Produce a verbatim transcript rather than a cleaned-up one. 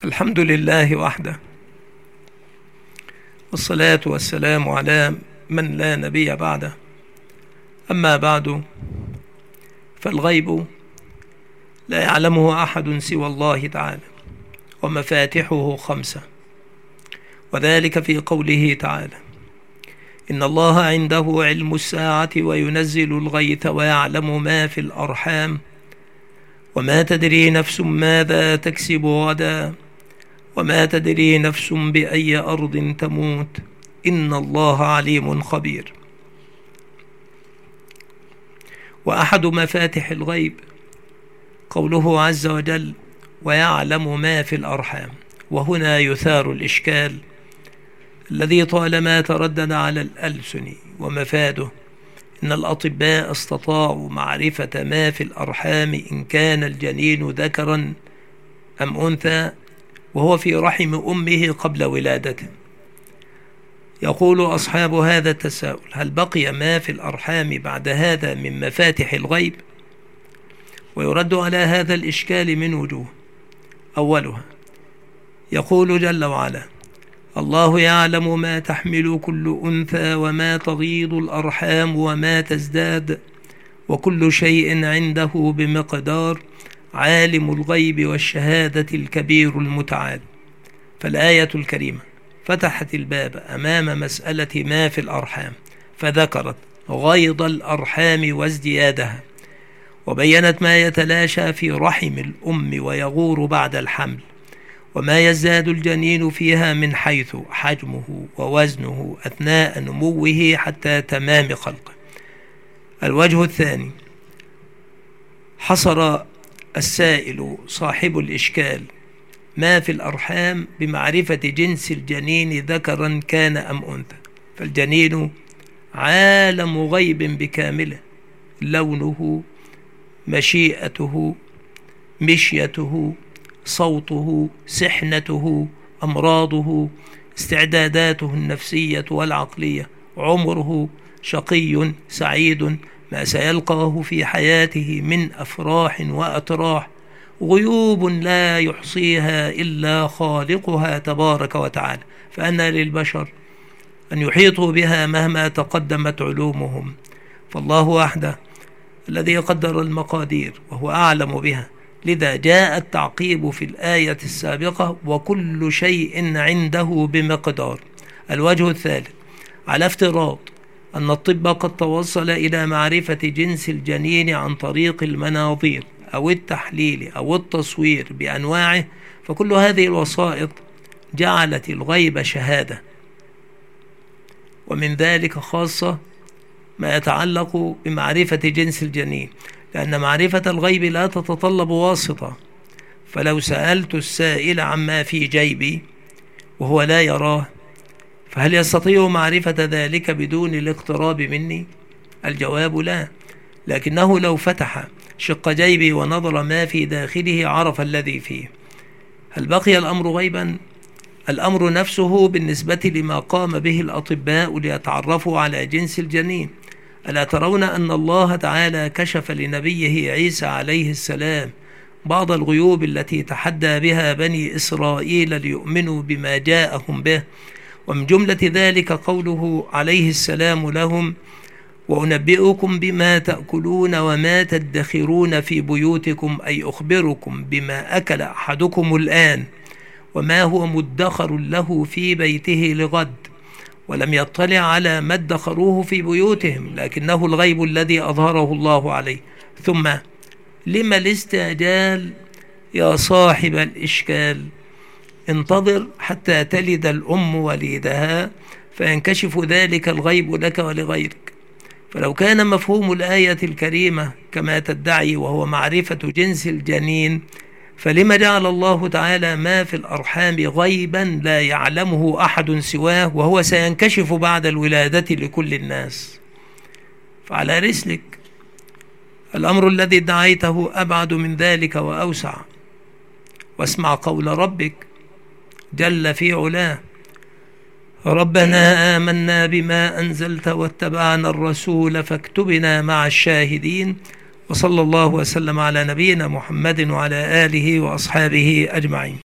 الحمد لله وحده، والصلاة والسلام على من لا نبي بعده. أما بعد، فالغيب لا يعلمه أحد سوى الله تعالى، ومفاتحه خمسة، وذلك في قوله تعالى: إن الله عنده علم الساعة وينزل الغيث ويعلم ما في الأرحام وما تدري نفس ماذا تكسب غدا وما تدري نفس بأي أرض تموت إن الله عليم خبير. وأحد مفاتح الغيب قوله عز وجل: ويعلم ما في الأرحام. وهنا يثار الإشكال الذي طالما تردد على الألسن، ومفاده إن الأطباء استطاعوا معرفة ما في الأرحام إن كان الجنين ذكرا أم أنثى وهو في رحم أمه قبل ولادته. يقول أصحاب هذا التساؤل: هل بقي ما في الأرحام بعد هذا من مفاتح الغيب؟ ويرد على هذا الإشكال من وجوه. أولها، يقول جل وعلا: الله يعلم ما تحمل كل أنثى وما تغيض الأرحام وما تزداد وكل شيء عنده بمقدار عالم الغيب والشهادة الكبير المتعال. فالآية الكريمة فتحت الباب أمام مسألة ما في الأرحام، فذكرت غيض الأرحام وازديادها، وبينت ما يتلاشى في رحم الأم ويغور بعد الحمل، وما يزداد الجنين فيها من حيث حجمه ووزنه أثناء نموه حتى تمام خلقه. الوجه الثاني، حصر السائل صاحب الإشكال ما في الأرحام بمعرفة جنس الجنين ذكرا كان أم أنثى، فالجنين عالم غيب بكامله، لونه، مشيئته، مشيته، صوته، سحنته، أمراضه، استعداداته النفسية والعقلية، عمره، شقي سعيد، ما سيلقاه في حياته من أفراح وأتراح، غيوب لا يحصيها إلا خالقها تبارك وتعالى، فأن للبشر أن يحيطوا بها مهما تقدمت علومهم. فالله وحده الذي قدر المقادير وهو أعلم بها، لذا جاء التعقيب في الآية السابقة: وكل شيء عنده بمقدار. الوجه الثالث، على افتراض أن الطب قد توصل إلى معرفة جنس الجنين عن طريق المناظير أو التحليل أو التصوير بأنواعه، فكل هذه الوسائط جعلت الغيب شهادة، ومن ذلك خاصة ما يتعلق بمعرفة جنس الجنين، لأن معرفة الغيب لا تتطلب واسطة. فلو سألت السائل عما في جيبي وهو لا يراه، فهل يستطيع معرفة ذلك بدون الاقتراب مني؟ الجواب لا، لكنه لو فتح شق جيبي ونظر ما في داخله عرف الذي فيه. هل بقي الأمر غيبا؟ الأمر نفسه بالنسبة لما قام به الأطباء ليتعرفوا على جنس الجنين. ألا ترون أن الله تعالى كشف لنبيه عيسى عليه السلام بعض الغيوب التي تحدى بها بني إسرائيل ليؤمنوا بما جاءهم به؟ ومن جملة ذلك قوله عليه السلام لهم: وأنبئكم بما تأكلون وما تدخرون في بيوتكم، أي أخبركم بما أكل أحدكم الآن وما هو مدخر له في بيته لغد. ولم يطلع على ما ادخروه في بيوتهم، لكنه الغيب الذي أظهره الله عليه. ثم لما الاستعجال يا صاحب الإشكال؟ انتظر حتى تلد الأم وليدها فينكشف ذلك الغيب لك ولغيرك. فلو كان مفهوم الآية الكريمة كما تدعي وهو معرفة جنس الجنين، فلما جعل الله تعالى ما في الأرحام غيبا لا يعلمه أحد سواه، وهو سينكشف بعد الولادة لكل الناس؟ فعلى رسلك، الأمر الذي ادعيته أبعد من ذلك وأوسع. واسمع قول ربك جل في علاه: ربنا آمنا بما أنزلت واتبعنا الرسول فاكتبنا مع الشاهدين. وصلى الله وسلم على نبينا محمد وعلى آله وأصحابه أجمعين.